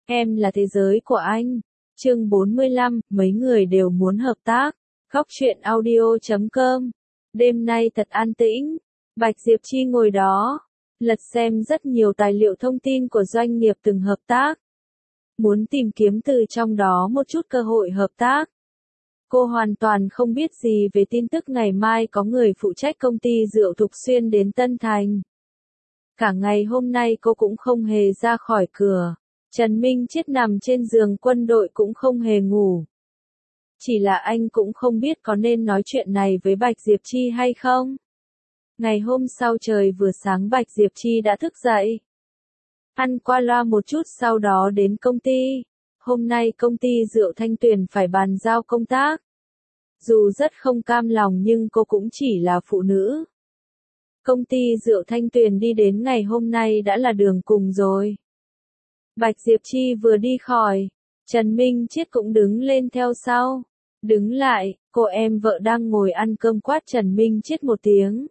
Em là thế giới của anh. Chương 45, mấy người đều muốn hợp tác. Góc truyện audio.com. Đêm nay thật an tĩnh. Bạch Diệp Chi ngồi đó, lật xem rất nhiều tài liệu thông tin của doanh nghiệp từng hợp tác. Muốn tìm kiếm từ trong đó một chút cơ hội hợp tác. Cô hoàn toàn không biết gì về tin tức ngày mai có người phụ trách công ty rượu Thục Xuyên đến Tân Thành. Cả ngày hôm nay cô cũng không hề ra khỏi cửa. Trần Minh Chiết nằm trên giường quân đội cũng không hề ngủ. Chỉ là anh cũng không biết có nên nói chuyện này với Bạch Diệp Chi hay không. Ngày hôm sau trời vừa sáng Bạch Diệp Chi đã thức dậy. Ăn qua loa một chút sau đó đến công ty. Hôm nay công ty rượu Thanh Tuyền phải bàn giao công tác. Dù rất không cam lòng nhưng cô cũng chỉ là phụ nữ. Công ty rượu Thanh Tuyền đi đến ngày hôm nay đã là đường cùng rồi. Bạch Diệp Chi vừa đi khỏi, Trần Minh Chiết cũng đứng lên theo sau. Đứng lại, cô em vợ đang ngồi ăn cơm quát Trần Minh Chiết một tiếng.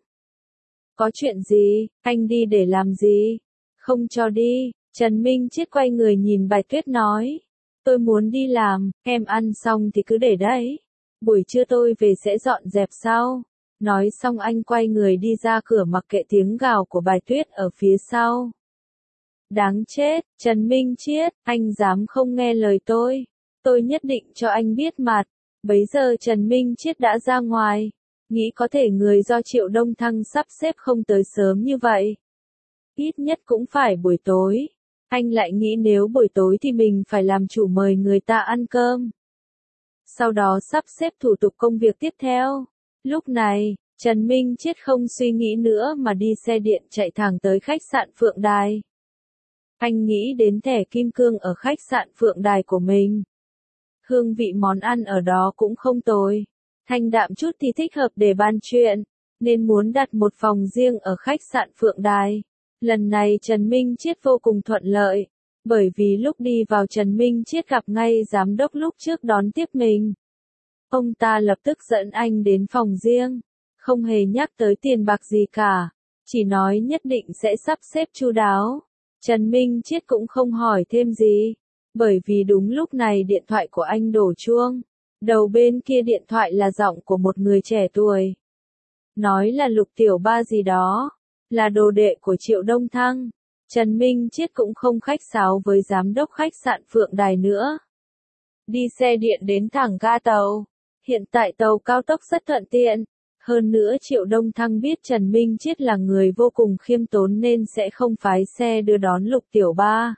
Có chuyện gì, anh đi để làm gì? Không cho đi. Trần Minh Chiết quay người nhìn Bạch Tuyết nói. Tôi muốn đi làm, em ăn xong thì cứ để đấy. Buổi trưa tôi về sẽ dọn dẹp sau. Nói xong anh quay người đi ra cửa mặc kệ tiếng gào của Bạch Tuyết ở phía sau. Đáng chết, Trần Minh Chiết, anh dám không nghe lời tôi. Tôi nhất định cho anh biết mặt. Bấy giờ Trần Minh Chiết đã ra ngoài. Nghĩ có thể người do Triệu Đông Thăng sắp xếp không tới sớm như vậy. Ít nhất cũng phải buổi tối. Anh lại nghĩ nếu buổi tối thì mình phải làm chủ mời người ta ăn cơm. Sau đó sắp xếp thủ tục công việc tiếp theo. Lúc này, Trần Minh Chiết không suy nghĩ nữa mà đi xe điện chạy thẳng tới khách sạn Phượng Đài. Anh nghĩ đến thẻ kim cương ở khách sạn Phượng Đài của mình. Hương vị món ăn ở đó cũng không tồi. Thanh đạm chút thì thích hợp để bàn chuyện, nên muốn đặt một phòng riêng ở khách sạn Phượng Đài. Lần này Trần Minh Chiết vô cùng thuận lợi, bởi vì lúc đi vào Trần Minh Chiết gặp ngay giám đốc lúc trước đón tiếp mình. Ông ta lập tức dẫn anh đến phòng riêng, không hề nhắc tới tiền bạc gì cả, chỉ nói nhất định sẽ sắp xếp chu đáo. Trần Minh Chiết cũng không hỏi thêm gì, bởi vì đúng lúc này điện thoại của anh đổ chuông. Đầu bên kia điện thoại là giọng của một người trẻ tuổi. Nói là Lục Tiểu Ba gì đó, là đồ đệ của Triệu Đông Thăng. Trần Minh Chiết cũng không khách sáo với giám đốc khách sạn Phượng Đài nữa. Đi xe điện đến thẳng ga tàu. Hiện tại tàu cao tốc rất thuận tiện. Hơn nữa Triệu Đông Thăng biết Trần Minh Chiết là người vô cùng khiêm tốn nên sẽ không phái xe đưa đón Lục Tiểu Ba.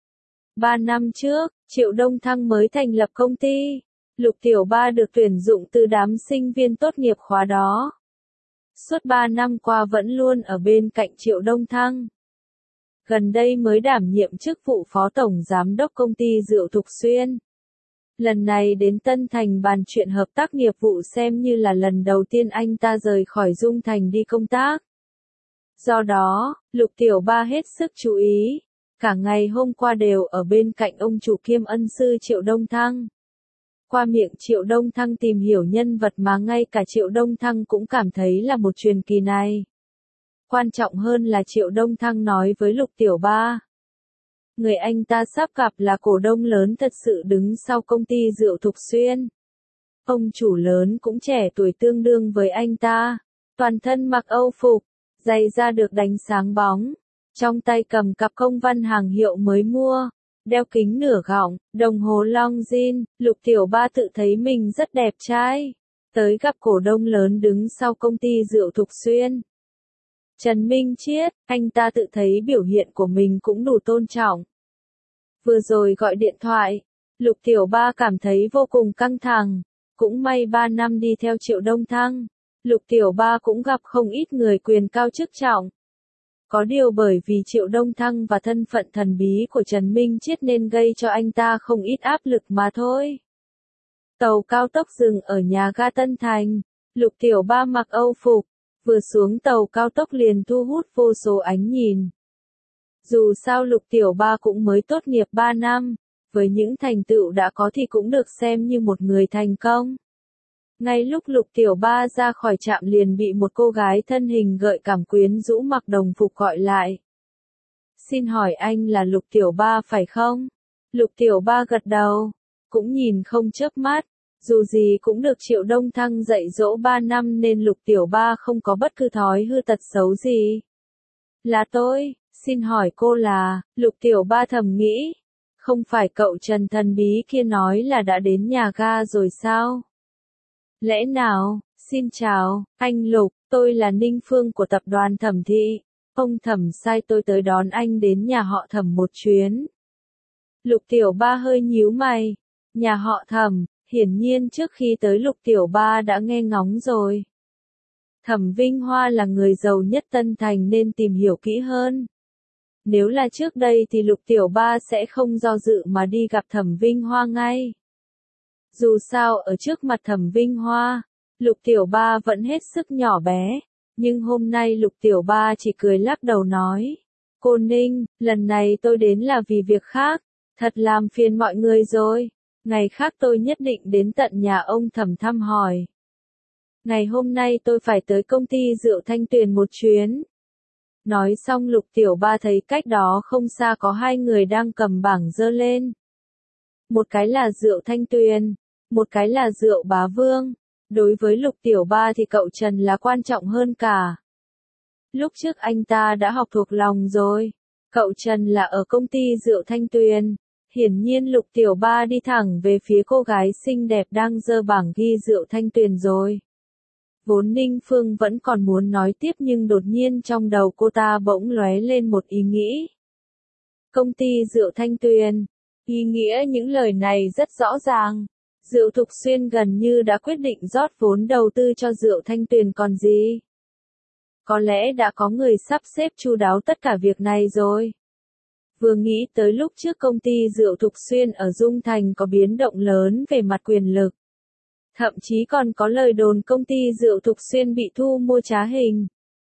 3 năm trước, Triệu Đông Thăng mới thành lập công ty. Lục Tiểu Ba được tuyển dụng từ đám sinh viên tốt nghiệp khóa đó. Suốt 3 năm qua vẫn luôn ở bên cạnh Triệu Đông Thăng. Gần đây mới đảm nhiệm chức vụ phó tổng giám đốc công ty rượu Thục Xuyên. Lần này đến Tân Thành bàn chuyện hợp tác nghiệp vụ xem như là lần đầu tiên anh ta rời khỏi Dung Thành đi công tác. Do đó, Lục Tiểu Ba hết sức chú ý. Cả ngày hôm qua đều ở bên cạnh ông chủ kiêm ân sư Triệu Đông Thăng. Qua miệng Triệu Đông Thăng tìm hiểu nhân vật mà ngay cả Triệu Đông Thăng cũng cảm thấy là một truyền kỳ này. Quan trọng hơn là Triệu Đông Thăng nói với Lục Tiểu Ba. Người anh ta sắp gặp là cổ đông lớn thật sự đứng sau công ty rượu Thục Xuyên. Ông chủ lớn cũng trẻ tuổi tương đương với anh ta. Toàn thân mặc Âu phục, giày da được đánh sáng bóng. Trong tay cầm cặp công văn hàng hiệu mới mua. Đeo kính nửa gọng, đồng hồ Longines, Lục Tiểu Ba tự thấy mình rất đẹp trai. Tới gặp cổ đông lớn đứng sau công ty rượu Thục Xuyên. Trần Minh Chiết, anh ta tự thấy biểu hiện của mình cũng đủ tôn trọng. Vừa rồi gọi điện thoại, Lục Tiểu Ba cảm thấy vô cùng căng thẳng. Cũng may 3 năm đi theo Triệu Đông Thăng, Lục Tiểu Ba cũng gặp không ít người quyền cao chức trọng. Có điều bởi vì Triệu Đông Thăng và thân phận thần bí của Trần Minh Chiết nên gây cho anh ta không ít áp lực mà thôi. Tàu cao tốc dừng ở nhà ga Tân Thành. Lục Tiểu Ba mặc Âu phục, vừa xuống tàu cao tốc liền thu hút vô số ánh nhìn. Dù sao Lục Tiểu Ba cũng mới tốt nghiệp 3 năm, với những thành tựu đã có thì cũng được xem như một người thành công. Ngay lúc Lục Tiểu Ba ra khỏi trạm liền bị một cô gái thân hình gợi cảm quyến rũ mặc đồng phục gọi lại. Xin hỏi anh là Lục Tiểu Ba phải không? Lục Tiểu Ba gật đầu, cũng nhìn không chớp mắt, dù gì cũng được Triệu Đông Thăng dạy dỗ 3 năm nên Lục Tiểu Ba không có bất cứ thói hư tật xấu gì. Là tôi, xin hỏi cô là, Lục Tiểu Ba thầm nghĩ, không phải cậu Trần thần bí kia nói là đã đến nhà ga rồi sao? Lẽ nào, xin chào, anh Lục, tôi là Ninh Phương của tập đoàn Thẩm Thị, ông Thẩm sai tôi tới đón anh đến nhà họ Thẩm một chuyến. Lục Tiểu Ba hơi nhíu mày, nhà họ Thẩm, hiển nhiên trước khi tới Lục Tiểu Ba đã nghe ngóng rồi. Thẩm Vinh Hoa là người giàu nhất Tân Thành nên tìm hiểu kỹ hơn. Nếu là trước đây thì Lục Tiểu Ba sẽ không do dự mà đi gặp Thẩm Vinh Hoa ngay. Dù sao ở trước mặt Thẩm Vinh Hoa, Lục Tiểu Ba vẫn hết sức nhỏ bé, nhưng hôm nay Lục Tiểu Ba chỉ cười lắc đầu nói, cô Ninh, lần này tôi đến là vì việc khác, thật làm phiền mọi người rồi, ngày khác tôi nhất định đến tận nhà ông Thẩm thăm hỏi. Ngày hôm nay tôi phải tới công ty rượu Thanh Tuyền một chuyến. Nói xong Lục Tiểu Ba thấy cách đó không xa có hai người đang cầm bảng giơ lên. Một cái là rượu Thanh Tuyền, một cái là rượu Bá Vương. Đối với Lục Tiểu Ba thì cậu Trần là quan trọng hơn cả. Lúc trước anh ta đã học thuộc lòng rồi. Cậu Trần là ở công ty rượu Thanh Tuyền. Hiển nhiên Lục Tiểu Ba đi thẳng về phía cô gái xinh đẹp đang giơ bảng ghi rượu Thanh Tuyền rồi. Vốn Ninh Phương vẫn còn muốn nói tiếp nhưng đột nhiên trong đầu cô ta bỗng lóe lên một ý nghĩ. Công ty rượu Thanh Tuyền. Ý nghĩa những lời này rất rõ ràng. Rượu Thục Xuyên gần như đã quyết định rót vốn đầu tư cho rượu Thanh Tuyền còn gì. Có lẽ đã có người sắp xếp chu đáo tất cả việc này rồi. Vừa nghĩ tới lúc trước công ty rượu Thục Xuyên ở Dung Thành có biến động lớn về mặt quyền lực. Thậm chí còn có lời đồn công ty rượu Thục Xuyên bị thu mua trá hình.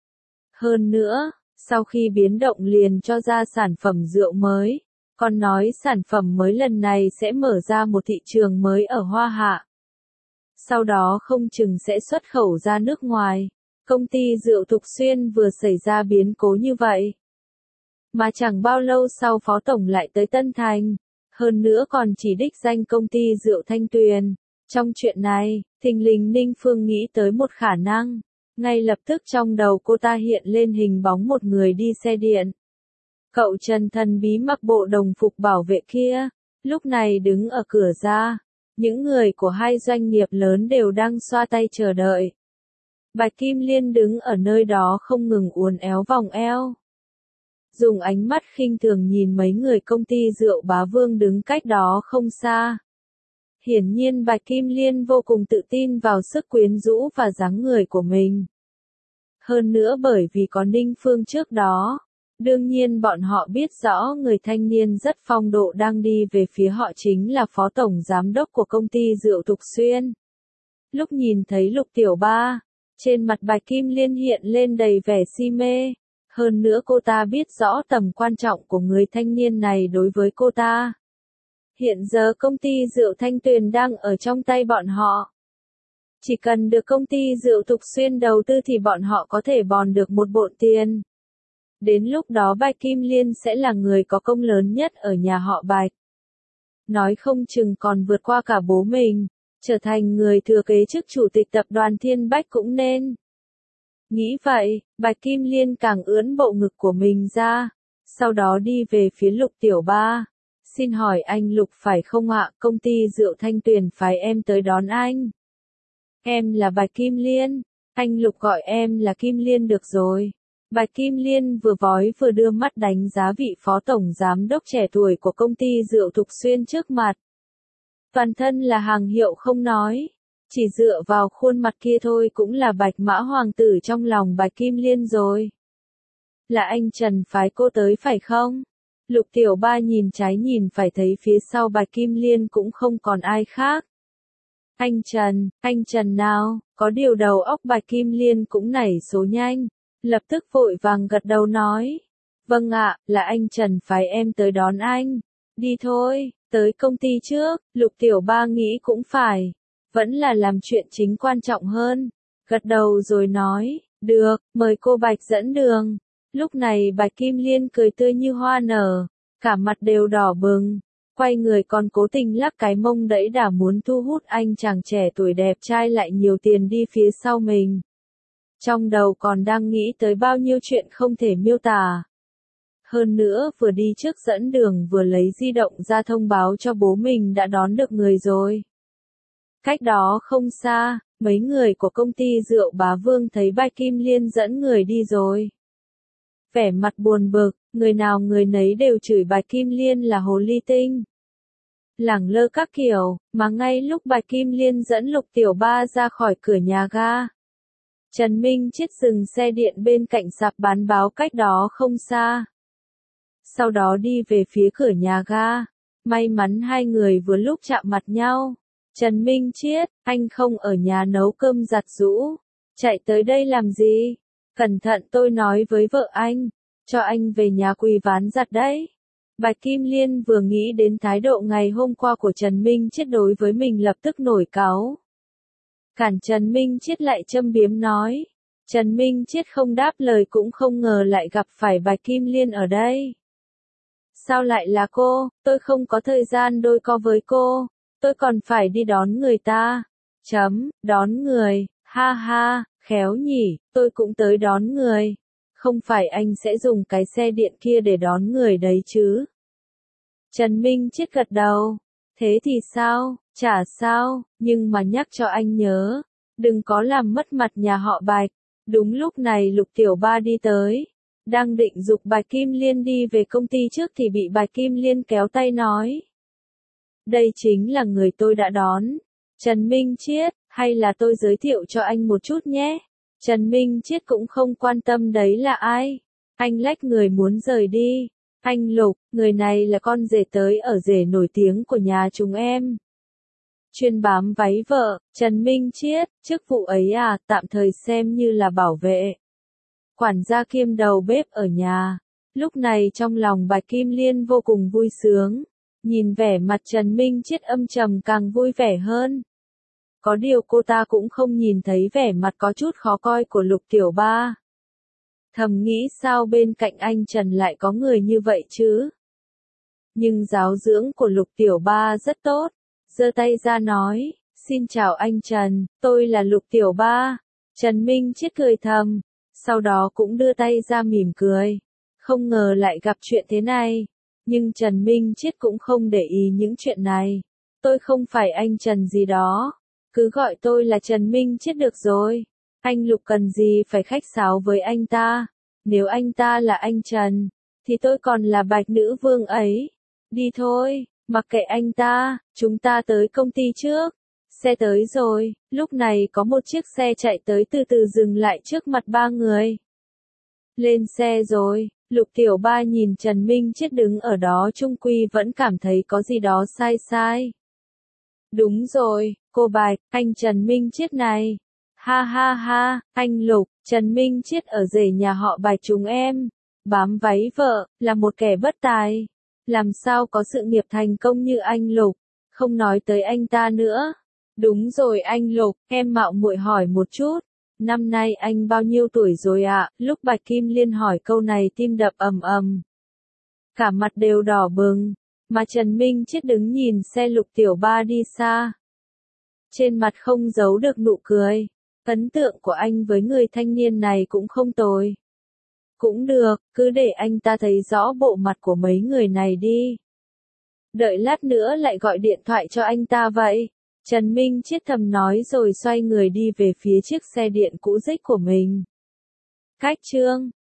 Hơn nữa, sau khi biến động liền cho ra sản phẩm rượu mới, còn nói sản phẩm mới lần này sẽ mở ra một thị trường mới ở Hoa Hạ. Sau đó không chừng sẽ xuất khẩu ra nước ngoài. Công ty rượu Thục Xuyên vừa xảy ra biến cố như vậy. Mà chẳng bao lâu sau Phó Tổng lại tới Tân Thành. Hơn nữa còn chỉ đích danh công ty rượu Thanh Tuyền. Trong chuyện này, thình lình Ninh Phương nghĩ tới một khả năng. Ngay lập tức trong đầu cô ta hiện lên hình bóng một người đi xe điện. Cậu Trần thần bí mặc bộ đồng phục bảo vệ kia, lúc này đứng ở cửa ra. Những người của hai doanh nghiệp lớn đều đang xoa tay chờ đợi. Bạch Kim Liên đứng ở nơi đó không ngừng uốn éo vòng eo. Dùng ánh mắt khinh thường nhìn mấy người công ty rượu Bá Vương đứng cách đó không xa. Hiển nhiên Bạch Kim Liên vô cùng tự tin vào sức quyến rũ và dáng người của mình. Hơn nữa bởi vì có Ninh Phương trước đó. Đương nhiên bọn họ biết rõ người thanh niên rất phong độ đang đi về phía họ chính là Phó Tổng Giám đốc của công ty rượu Thục Xuyên. Lúc nhìn thấy Lục Tiểu Ba, trên mặt Bạch Kim Liên hiện lên đầy vẻ si mê. Hơn nữa cô ta biết rõ tầm quan trọng của người thanh niên này đối với cô ta. Hiện giờ công ty rượu Thanh Tuyền đang ở trong tay bọn họ. Chỉ cần được công ty rượu Thục Xuyên đầu tư thì bọn họ có thể bòn được một bộn tiền. Đến lúc đó Bạch Kim Liên sẽ là người có công lớn nhất ở nhà họ Bạch. Nói không chừng còn vượt qua cả bố mình, trở thành người thừa kế chức chủ tịch tập đoàn Thiên Bách cũng nên. Nghĩ vậy, Bạch Kim Liên càng ưỡn bộ ngực của mình ra, sau đó đi về phía Lục Tiểu Ba. Xin hỏi anh Lục phải không ạ, công ty rượu Thanh Tuyền phái em tới đón anh. Em là Bạch Kim Liên, anh Lục gọi em là Kim Liên được rồi. Bạch Kim Liên vừa vói vừa đưa mắt đánh giá vị Phó Tổng Giám đốc trẻ tuổi của công ty rượu Thục Xuyên trước mặt. Toàn thân là hàng hiệu không nói. Chỉ dựa vào khuôn mặt kia thôi cũng là Bạch Mã Hoàng tử trong lòng Bạch Kim Liên rồi. Là anh Trần phái cô tới phải không? Lục Tiểu Ba nhìn trái nhìn phải thấy phía sau Bạch Kim Liên cũng không còn ai khác. Anh Trần nào, có điều đầu óc Bạch Kim Liên cũng nảy số nhanh. Lập tức vội vàng gật đầu nói. Vâng ạ, là anh Trần phái em tới đón anh. Đi thôi, tới công ty trước, Lục Tiểu Ba nghĩ cũng phải. Vẫn là làm chuyện chính quan trọng hơn. Gật đầu rồi nói, được, mời cô Bạch dẫn đường. Lúc này Bạch Kim Liên cười tươi như hoa nở, cả mặt đều đỏ bừng. quay người còn cố tình lắc cái mông đẫy đà muốn thu hút anh chàng trẻ tuổi đẹp trai lại nhiều tiền đi phía sau mình. Trong đầu còn đang nghĩ tới bao nhiêu chuyện không thể miêu tả. Hơn nữa vừa đi trước dẫn đường vừa lấy di động ra thông báo cho bố mình đã đón được người rồi. Cách đó không xa, mấy người của công ty rượu Bá Vương thấy Bạch Kim Liên dẫn người đi rồi. Vẻ mặt buồn bực, người nào người nấy đều chửi Bạch Kim Liên là hồ ly tinh. Lẳng lơ các kiểu, mà ngay lúc Bạch Kim Liên dẫn Lục Tiểu Ba ra khỏi cửa nhà ga. Trần Minh Chiết dừng xe điện bên cạnh sạp bán báo cách đó không xa. Sau đó đi về phía cửa nhà ga. May mắn hai người vừa lúc chạm mặt nhau. Trần Minh Chiết, anh không ở nhà nấu cơm giặt giũ. Chạy tới đây làm gì? Cẩn thận tôi nói với vợ anh. Cho anh về nhà quỳ ván giặt đấy. Bạch Kim Liên vừa nghĩ đến thái độ ngày hôm qua của Trần Minh Chiết đối với mình lập tức nổi cáu. Cản Trần Minh Chiết lại châm biếm nói. Trần Minh Chiết không đáp lời cũng không ngờ lại gặp phải Bạch Kim Liên ở đây. Sao lại là cô? Tôi không có thời gian đôi co với cô. Tôi còn phải đi đón người ta. Đón người, ha ha, khéo nhỉ, tôi cũng tới đón người. Không phải anh sẽ dùng cái xe điện kia để đón người đấy chứ? Trần Minh Chiết gật đầu. Thế thì sao? Chả sao, nhưng mà nhắc cho anh nhớ. Đừng có làm mất mặt nhà họ Bạch. Đúng lúc này Lục Tiểu Ba đi tới. Đang định giục Bạch Kim Liên đi về công ty trước thì bị Bạch Kim Liên kéo tay nói. Đây chính là người tôi đã đón. Trần Minh Chiết, hay là tôi giới thiệu cho anh một chút nhé. Trần Minh Chiết cũng không quan tâm đấy là ai. Anh lách người muốn rời đi. Anh Lục, người này là con rể tới ở rể nổi tiếng của nhà chúng em. Chuyên bám váy vợ, Trần Minh Chiết, chức vụ ấy à, tạm thời xem như là bảo vệ. Quản gia kiêm đầu bếp ở nhà. Lúc này trong lòng Bạch Kim Liên vô cùng vui sướng. Nhìn vẻ mặt Trần Minh Chiết âm trầm càng vui vẻ hơn. Có điều cô ta cũng không nhìn thấy vẻ mặt có chút khó coi của Lục Tiểu Ba. Thầm nghĩ sao bên cạnh anh Trần lại có người như vậy chứ? Nhưng giáo dưỡng của Lục Tiểu Ba rất tốt. Giơ tay ra nói, xin chào anh Trần, tôi là Lục Tiểu Ba. Trần Minh Chiết cười thầm, sau đó cũng đưa tay ra mỉm cười. Không ngờ lại gặp chuyện thế này. Nhưng Trần Minh Chiết cũng không để ý những chuyện này. Tôi không phải anh Trần gì đó. Cứ gọi tôi là Trần Minh Chiết được rồi. Anh Lục cần gì phải khách sáo với anh ta. Nếu anh ta là anh Trần, thì tôi còn là Bạch Nữ Vương ấy. Đi thôi, mặc kệ anh ta, chúng ta tới công ty trước. Xe tới rồi, lúc này có một chiếc xe chạy tới từ từ dừng lại trước mặt ba người. Lên xe rồi, Lục Tiểu Ba nhìn Trần Minh Chiết đứng ở đó chung quy vẫn cảm thấy có gì đó sai sai. Đúng rồi, cô Bạch, anh Trần Minh Chiết này. Ha ha ha, anh Lục, Trần Minh Chiết ở rể nhà họ Bạch chúng em. Bám váy vợ, là một kẻ bất tài. Làm sao có sự nghiệp thành công như anh Lục. Không nói tới anh ta nữa. Đúng rồi anh Lục, em mạo muội hỏi một chút. Năm nay anh bao nhiêu tuổi rồi ạ? Lúc Bạch Kim Liên hỏi câu này tim đập ầm ầm. Cả mặt đều đỏ bừng. Mà Trần Minh Chiết đứng nhìn xe Lục Tiểu Ba đi xa. Trên mặt không giấu được nụ cười. Ấn tượng của anh với người thanh niên này cũng không tồi. Cũng được, cứ để anh ta thấy rõ bộ mặt của mấy người này đi. Đợi lát nữa lại gọi điện thoại cho anh ta vậy. Trần Minh Chiết thầm nói rồi xoay người đi về phía chiếc xe điện cũ rích của mình. Cách chương